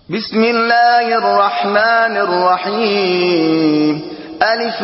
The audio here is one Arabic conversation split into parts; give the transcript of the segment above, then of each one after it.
بسم الله الرحمن الرحيم. ألف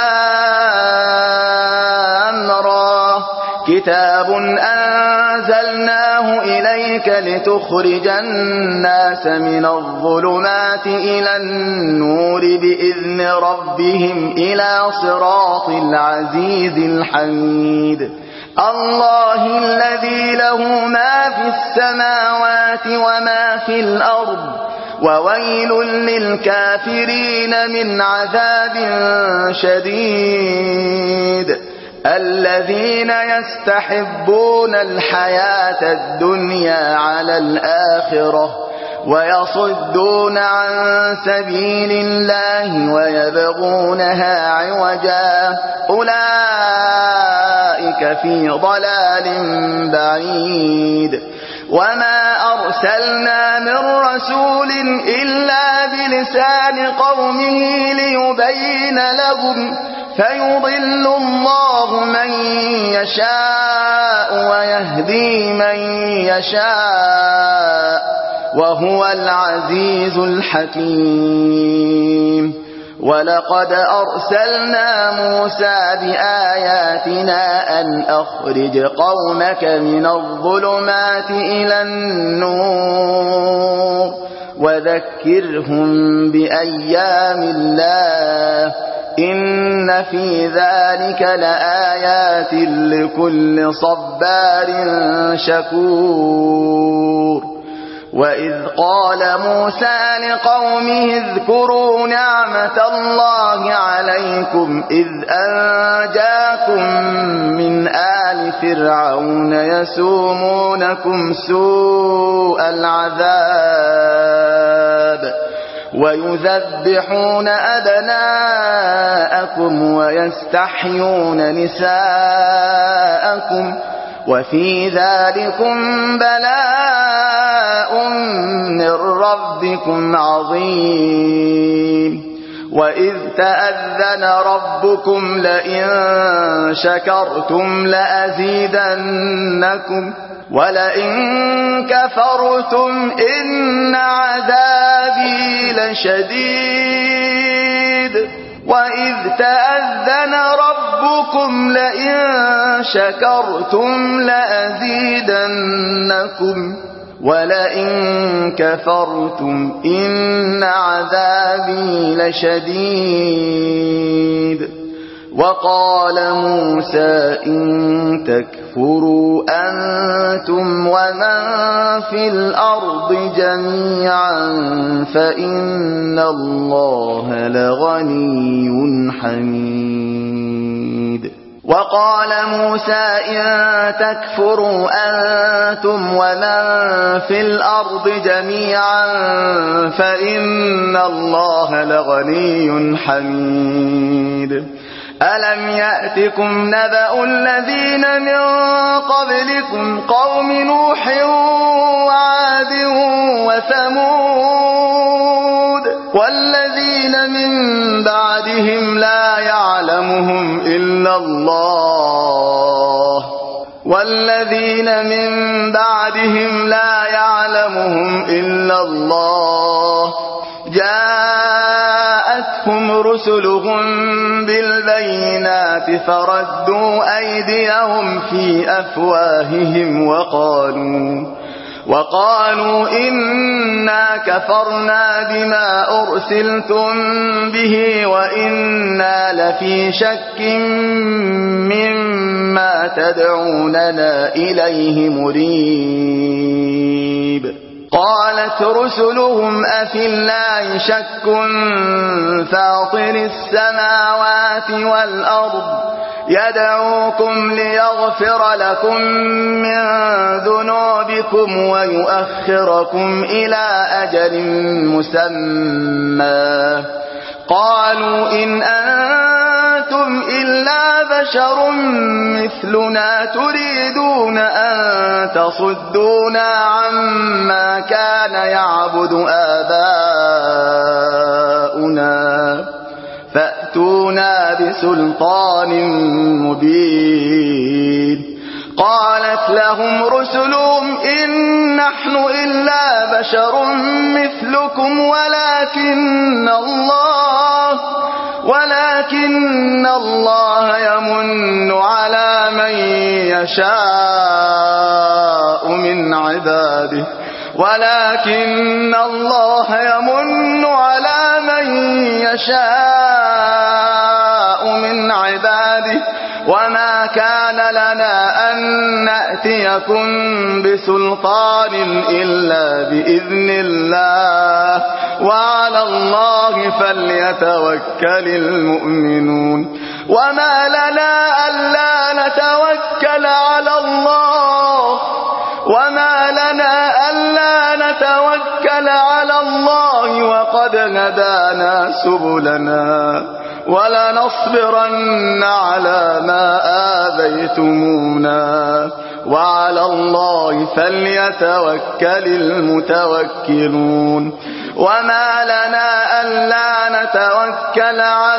لام را كتاب أنزلناه إليك لتخرج الناس من الظلمات إلى النور بإذن ربهم إلى صراط العزيز الحميد. الله الذي له ما في السماوات وما في الأرض وويل للكافرين من عذاب شديد. الذين يستحبون الحياة الدنيا على الآخرة ويصدون عن سبيل الله ويبغونها عوجا أولئك في ضلال بعيد. وما أرسلنا من رسول إلا بلسان قومه ليبين لهم فيضل الله من يشاء ويهدي من يشاء وهو العزيز الحكيم. ولقد أرسلنا موسى بآياتنا أن أخرج قومك من الظلمات إلى النور وذكرهم بأيام الله إن في ذلك لآيات لكل صبار شكور. وإذ قال موسى لقومه اذكروا نعمة الله عليكم إذ أنجاكم من آل فرعون يسومونكم سوء العذاب ويذبحون أبناءكم ويستحيون نساءكم وفي ذلكم بلاء من ربكم عظيم. وإذ تأذن ربكم لئن شكرتم لأزيدنكم ولئن كفرتم إن عذابي لشديد. وإذ تأذن ربكم لئن شكرتم لأزيدنكم ولئن كفرتم إن عذابي لشديد. وقال موسى إن تكفروا أنتم ومن في الأرض جميعا فإن الله لغني حميد. وقال موسى إن تكفروا أنتم ومن في الأرض جميعا فإن الله لغني حميد. ألم يأتكم نبأ الذين من قبلكم قوم نوح وعاد وثمود والذين من بعدهم لا يعلمهم إلا الله جاءتهم رسلهم بالبينات فردوا أيديهم في أفواههم وقالوا إنا كفرنا بما أرسلتم به وإنا لفي شك مما تدعوننا إليه مريب. قالت رسلهم أفي الله شك فاطر السماوات والأرض يدعوكم ليغفر لكم من ذنوبكم ويؤخركم إلى أجل مسمى قالوا إن أنتم إلا بشر مثلنا تريدون أن تصدونا عما كان يعبد آباؤنا فأتونا بسلطان مبين. قالت لهم رسلهم إن نحن إلا بشر مثلكم ولكن الله يمن على من يشاء من عباده وما كان لنا أن نأتيكم بسلطان إلا بإذن الله وعلى الله فليتوكل المؤمنون وما لنا ألا نتوكل على الله وقد هدانا سبلنا ولنصبرن على ما آذيتمونا وعلى الله فليتوكل المتوكلون وما لنا ألا نتوكل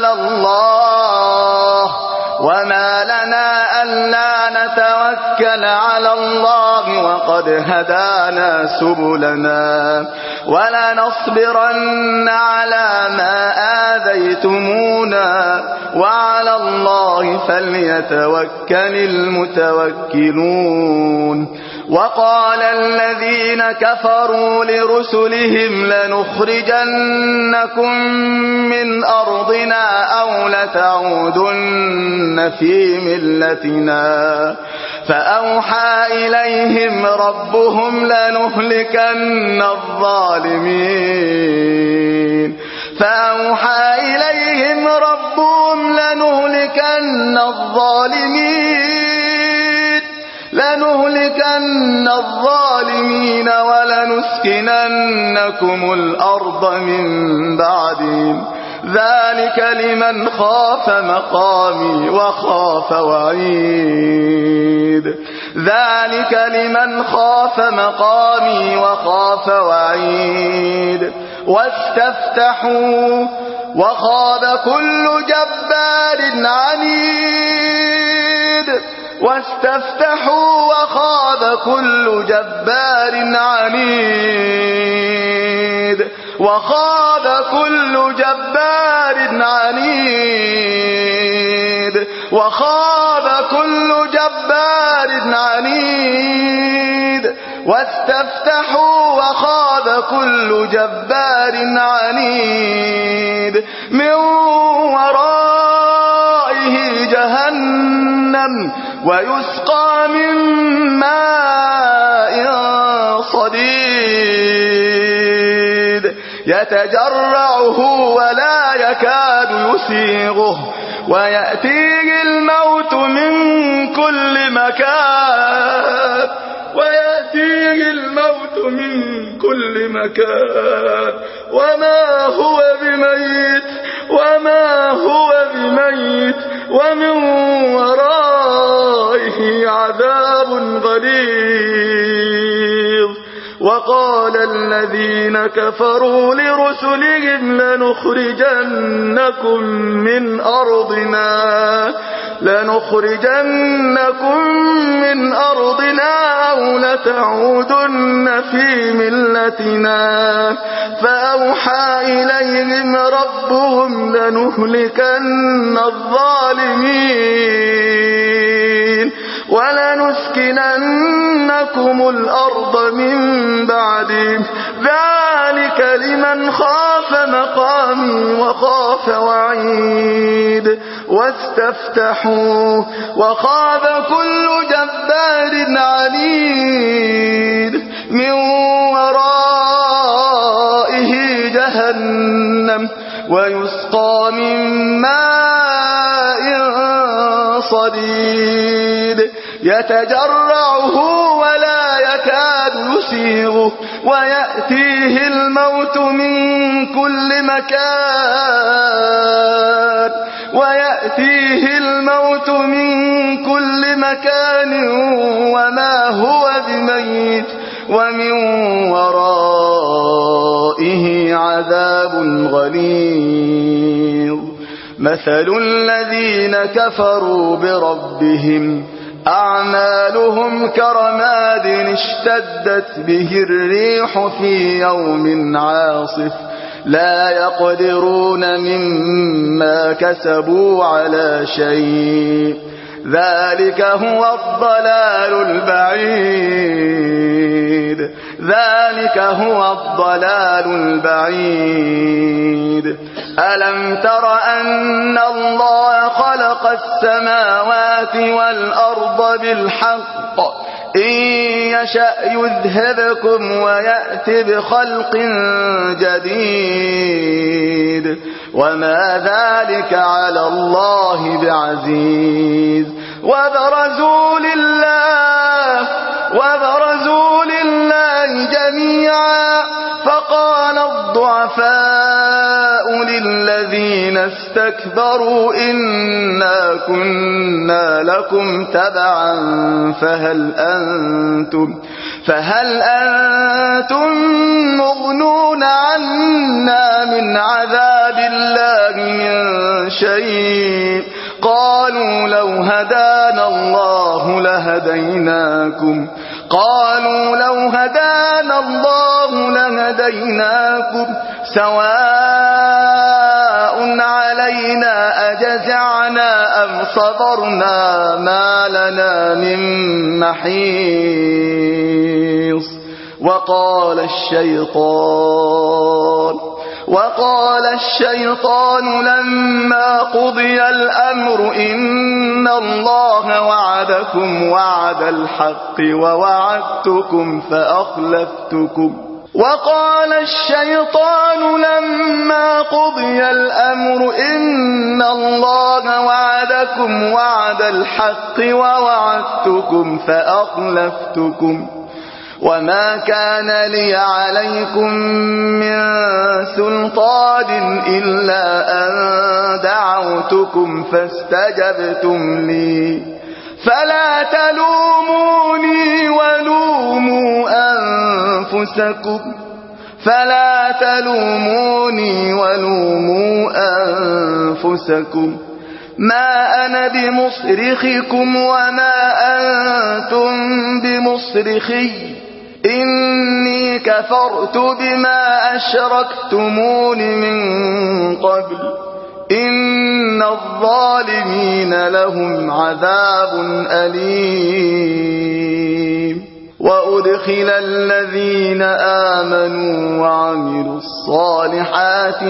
على الله وقد هدانا سبلنا ولنصبرن على ما آذيتمونا وعلى الله فليتوكل المتوكلون وقال الذين كفروا لرسلهم لنخرجنكم من أرضنا أو لتعودن في ملتنا فأوحى إليهم ربهم لنهلكن الظالمين ولنسكننكم الأرض من بعدهم ذلك لمن خاف مقامي وخاف وعيد واستفتحوا وخاب كل جبار عنيد من ورائه جهنم ويسقى من ماء صديد يتجرعه ولا يكاد يسيغه ويأتيه الموت من كل مكان وما هو بميت ومن ورائه عذاب غليظ وقال الذين كفروا لرسلهم لنخرجنكم من أرضنا أو لتعودن في ملتنا فأوحى إليهم ربهم لنهلكن الظالمين ولنسكننكم الأرض من بعدهم ذلك لمن خاف مقامي وخاف وعيد واستفتحوا وخاب كل جبار عنيد من ورائه جهنم ويسقى من ماء صديد يتجرعه ولا يكاد يسيغه ويأتيه الموت من كل مكان وما هو بميت ومن ورائه عذاب غليظ مثل الذين كفروا بربهم أعمالهم كرماد اشتدت به الريح في يوم عاصف لا يقدرون مما كسبوا على شيء ذلك هو الضلال البعيد ذلك هو الضلال البعيد ألم تر أن الله خلق السماوات والأرض بالحق إن يشأ يذهبكم ويأتي بخلق جديد وما ذلك على الله بعزيز وبرزوا لله جميعا فقال الضعفاء للذين استكبروا إنا كنا لكم تبعا فهل أنتم مغنون عنا من عذاب الله من شيء قالوا لو هدانا الله لهديناكم سواء علينا أجزعنا أم صبرنا ما لنا من محيص وقال الشيطان لما قضي الأمر إن الله وعدكم وعد الحق ووعدتكم فأخلفتكم وما كان لي عليكم من سلطان إلا أن دعوتكم فاستجبتم لي فلا تلوموني ولوموا أنفسكم ما أنا بمصرخكم وما أنتم بمصرخي إني كفرت بما أشركتمون من قبل إن الظالمين لهم عذاب أليم وأدخل الذين آمنوا وعملوا الصالحات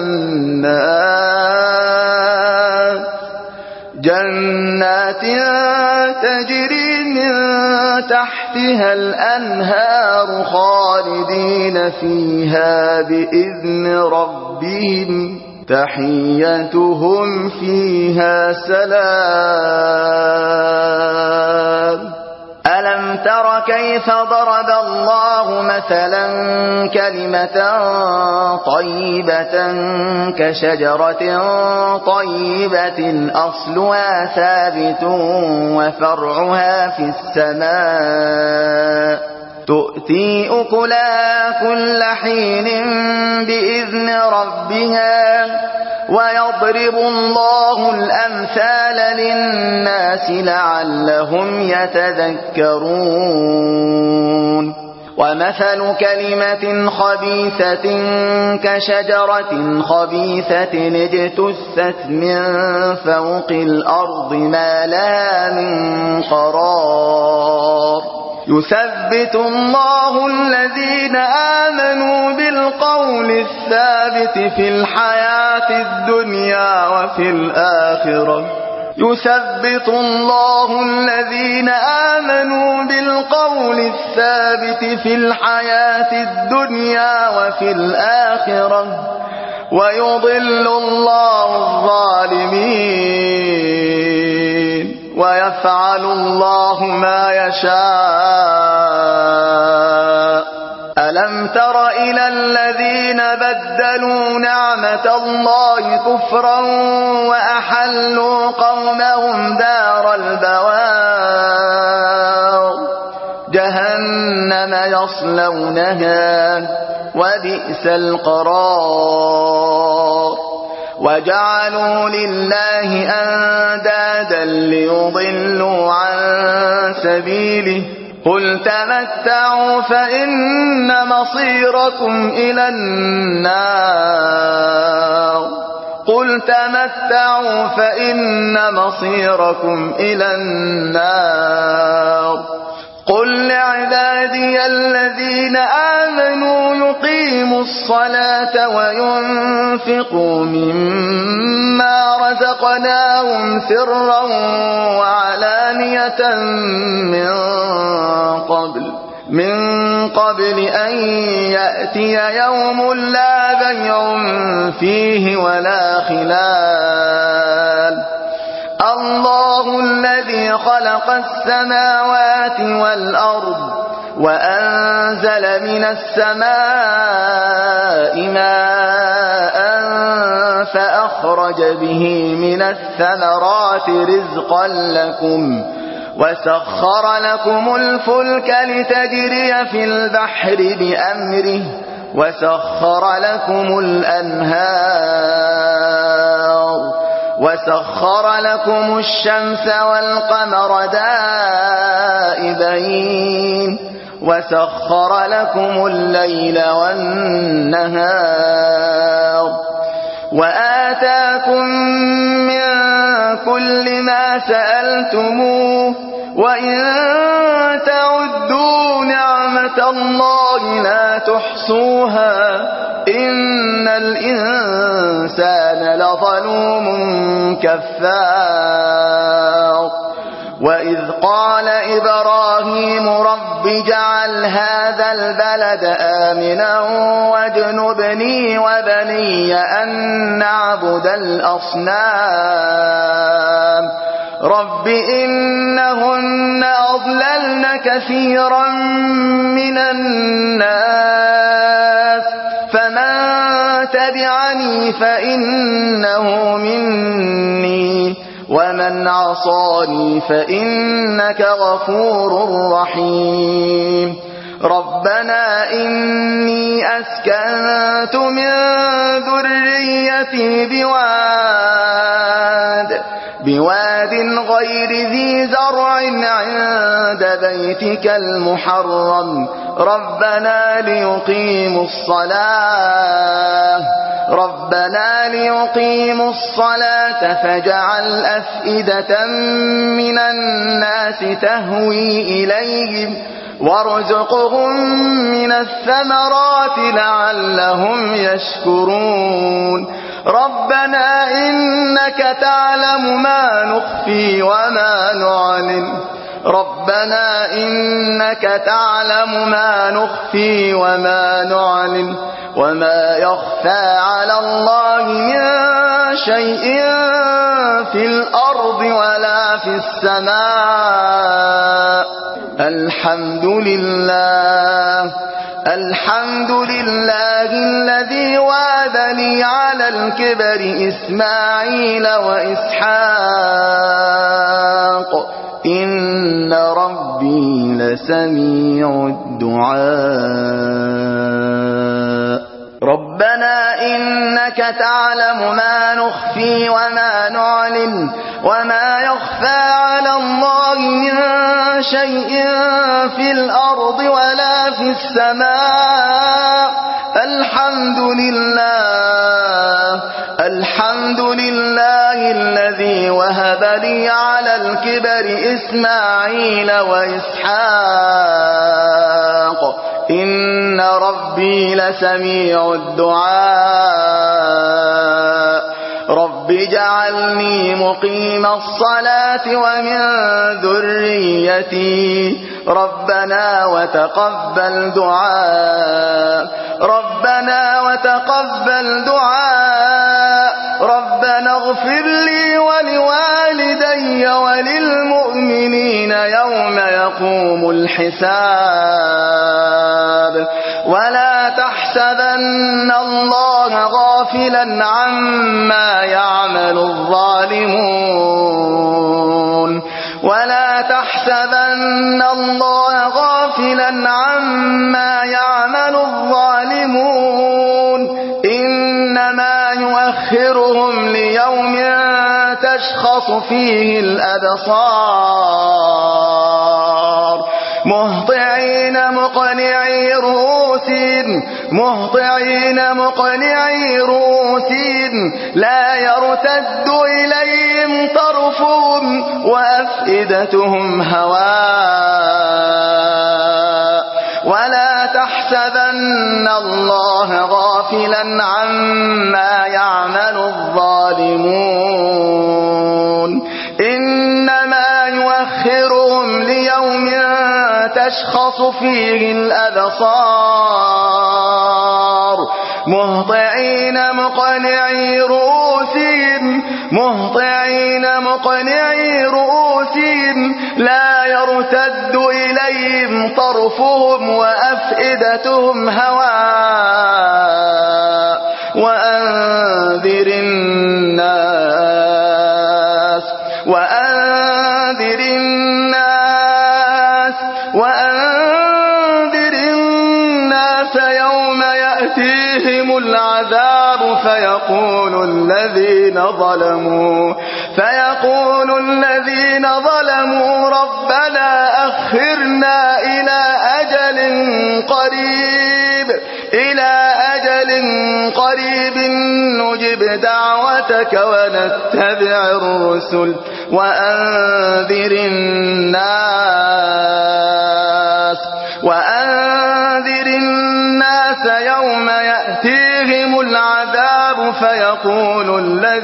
جنات تجري من تحتها الأنهار خالدين فيها بإذن ربهم تحيتهم فيها سلام ألم تر كيف ضرب الله مثلا كلمة طيبة كشجرة طيبة أصلها ثابت وفرعها في السماء تؤتي أكلها كل حين بإذن ربها ويضرب الله الأمثال للناس لعلهم يتذكرون ومثل كلمة خبيثة كشجرة خبيثة اجتثت من فوق الأرض ما لها من قرار يثبت الله الذين آمنوا بالقول الثابت في الحياة الدنيا وفي الآخرة ويضل الله الظالمين ويفعل الله ما يشاء ألم تر إلى الذين بدلوا نعمة الله كفرا وأحلوا قومهم دار البوار جهنم يصلونها وبئس القرار وجعلوا لله أندادا ليضلوا عن سبيله قل تمتعوا فإن مصيركم إلى النار قل تمتعوا فإن مصيركم إلى النار قل لعبادي الذين آمنوا يقيموا الصلاة وينفقوا مما رزقناهم سرا وعلانية من قبل أن يأتي يوم لا بيع فيه ولا خلال الله الذي خلق السماوات والأرض وأنزل من السماء ماء فأخرج به من الثمرات رزقا لكم وسخر لكم الفلك لتجري في البحر بأمره وسخر لكم الأنهار وسخر لكم الشمس والقمر دائبين وسخر لكم الليل والنهار وآتاكم من كل ما سألتموه وإن تعدوا نعمة الله لا تحصوها إن الإنسان لظلوم كفار وإذ قال إبراهيم رب اجعل هذا البلد آمنا واجنبني وبني أن نعبد الأصنام رب إنهن أضللن كثيرا من الناس فمن تبعني فإنه مني ومن عصاني فإنك غفور رحيم ربنا إني أسكنت من ذريتي بواد غير ذي زرع عند بيتك المحرم ربنا ليقيموا الصلاة فاجعل أفئدة من الناس تهوي إليهم وارزقهم من الثمرات لعلهم يشكرون ربنا إنك تعلم ما نخفي وما نعلن وما يخفى على الله من شيء في الأرض ولا في السماء الحمد لله الذي وهبني على الكبر إسماعيل وإسحاق إن ربي لسميع الدعاء ربنا إنك تعلم ما نخفي وما نعلن وما يخفى على الله من شيء في الأرض ولا في السماء الحمد لله الذي وهب لي على الكبر إسماعيل وإسحاق إن ربي لسميع الدعاء رب اجعلني مقيم الصلاة ومن ذريتي ربنا وتقبل دعاء ربنا اغفر لي ولوالدي وللمؤمنين يوم يقوم الحساب ولا تحسبن الله غافلا عما يعمل الظالمون إنما يؤخرهم ليوم تشخص فيه الأبصار مهطعين مقنعي رؤوسهم لا يرتد إليهم طرفهم وأفئدتهم هواء ولا تحسبن الله غافلا عما يعمل الظالمون إنما يؤخرهم ليوم تشخص فيه الأبصار مهطعين مقنعي رؤوسهم لا يرتد إليهم طرفهم وأفئدتهم هواء وأنذر الناس يوم يأتيهم العذاب فيقول الذين ظلموا ربنا أخرنا إلى أجل قريب نجب دعوتك ونتبع الرسل وأنذر الناس يوم يأتيهم العذاب فيقول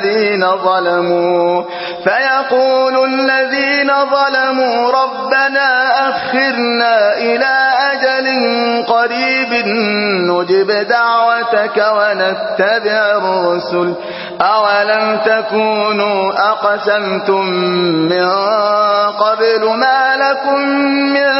الذين ظلموا ربنا أخرنا إلى أجل قريب نجب دعوتك ونتبع الرسل أولم تكونوا أقسمتم من قبل ما لكم من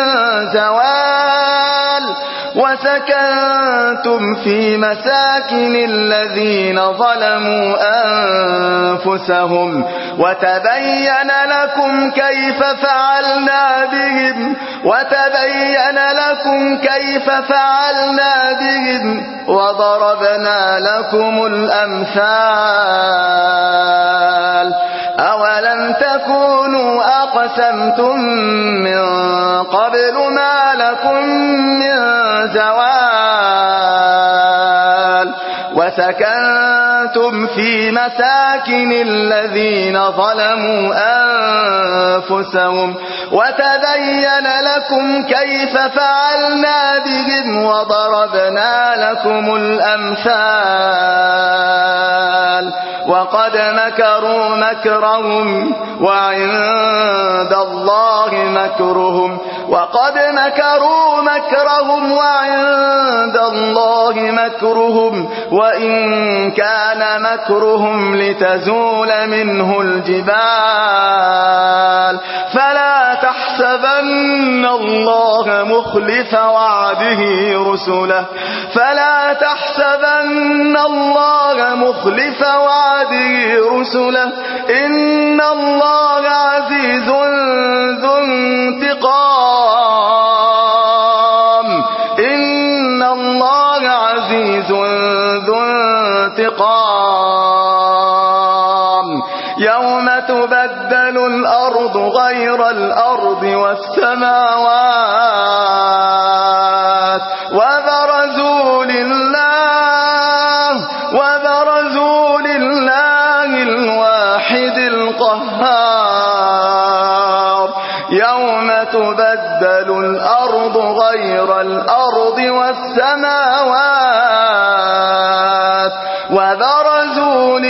زوال وسكنتم في مساكن الذين ظلموا أنفسهم وتبين لكم كيف فعلنا بهم وضربنا لكم الأمثال أولم تكونوا أقسمتم من قبل ما لكم من زوال وسكنتم في مساكن الذين ظلموا أنفسهم وتبين لكم كيف فعلنا بهم وضربنا لكم الأمثال وقد مكروا مكرهم وعند الله مكرهم وإن كان مكرهم لتزول منه الجبال فلا تحسبن الله مخلف وعده رسله إن الله عزيز ذو انتقام يوم تبدل الأرض غير الأرض والسماوات وبرزوا لله الواحد القهار يوم تبدل الأرض غير الأرض والسماوات وبرزوا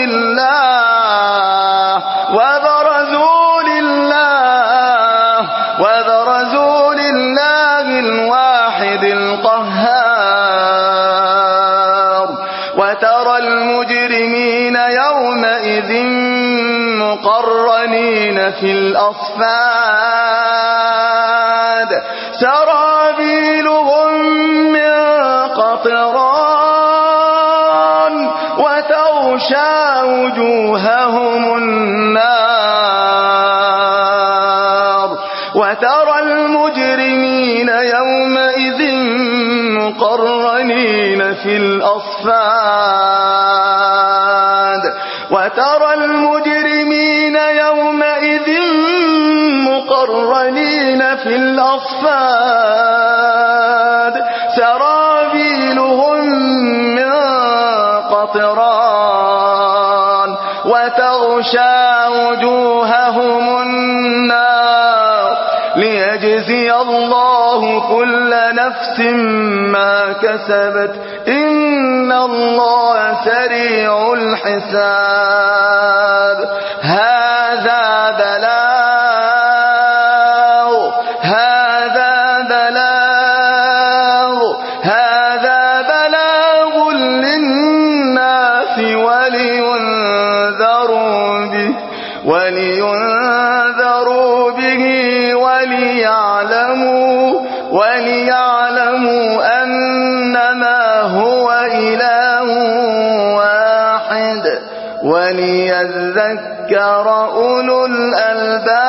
لله الواحد القهار وترى المجرمين يومئذ مقرنين في الأصفاد سرابيلهم من قطران وتغشى وجوههم النار وترى المجرمين يومئذ مقرنين في الأصفاد وترى المجرمين يومئذ مقرنين في في الأصفاد سرابيلهم من قطران وتغشى وجوههم النار ليجزي الله كل نفس ما كسبت إن الله سريع الحساب. هذا بلاغ للناس ولينذروا به وليعلموا أنما هو إله واحد وليذكر أولو الألباب.